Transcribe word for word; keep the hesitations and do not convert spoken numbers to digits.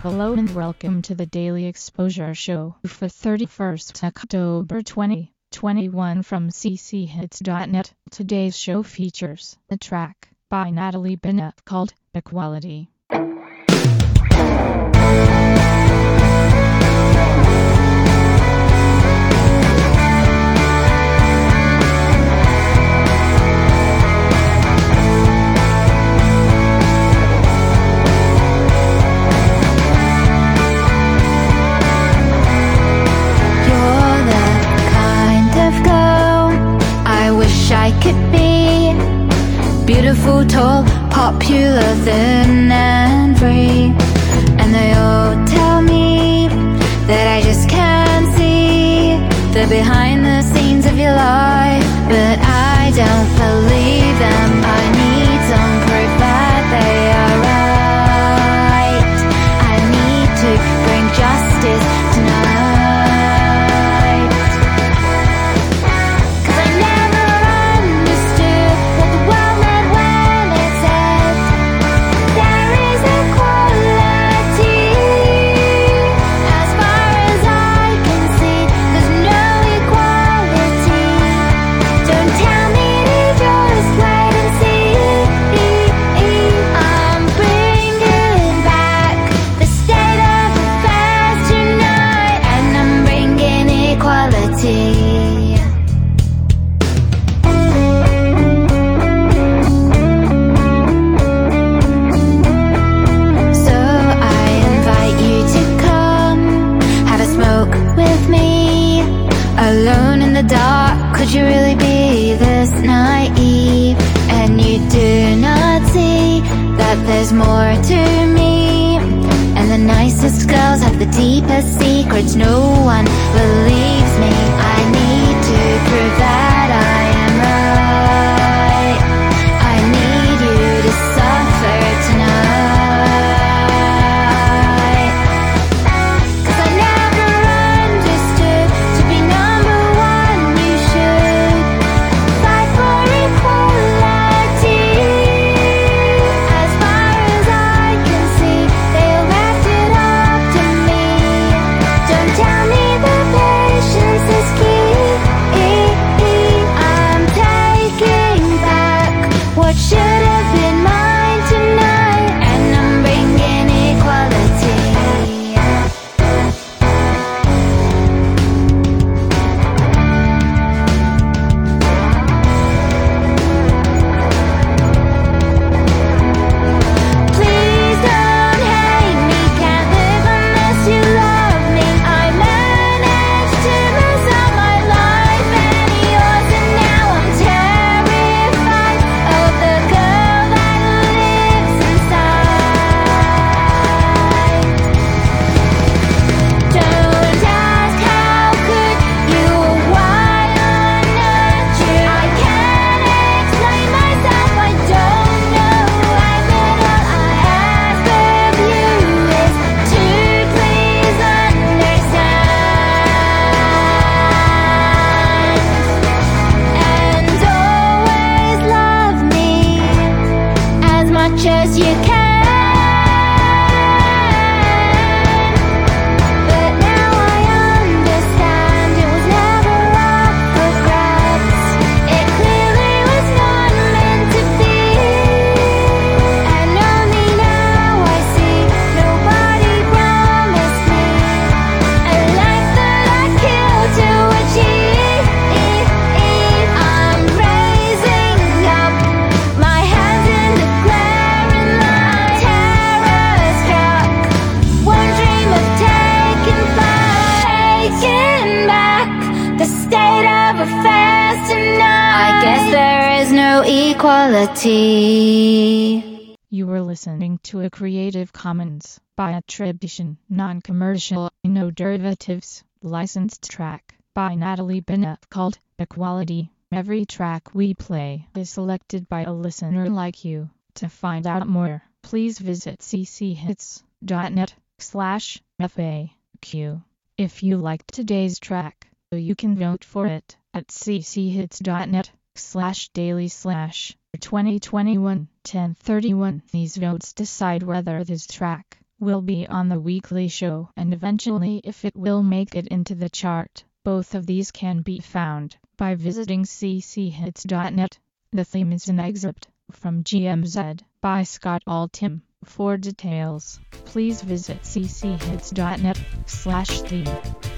Hello and welcome to the Daily Exposure Show for thirty-first October twenty twenty-one from c c hits dot net. Today's show features a track by Natalie Bennett called Equality. Beautiful, tall, popular, thin and free. And they all tell me that I just can't see the behind the scenes of your life. But I don't believe them. I need some proof that they are right. I need to bring justice tonight. Alone in the dark, could you really be this naive? And you do not see that there's more to me. And the nicest girls have the deepest secrets. No one believes me. I need to prove that I am right. I need you to suffer tonight. As you can. I guess there is no equality. You were listening to a Creative Commons by attribution, non-commercial, no derivatives, licensed track by Natalie Bennett called Equality. Every track we play is selected by a listener like you. To find out more, please visit c c hits dot net slash F A Q. If you liked today's track, you can vote for it at c c hits dot net slash daily slash twenty twenty-one ten thirty-one. These votes decide whether this track will be on the weekly show, and eventually if it will make it into the chart. Both of these can be found by visiting c c hits dot net. The theme is an excerpt from G M Z by Scott Altham. For details, please visit c c hits dot net slash theme.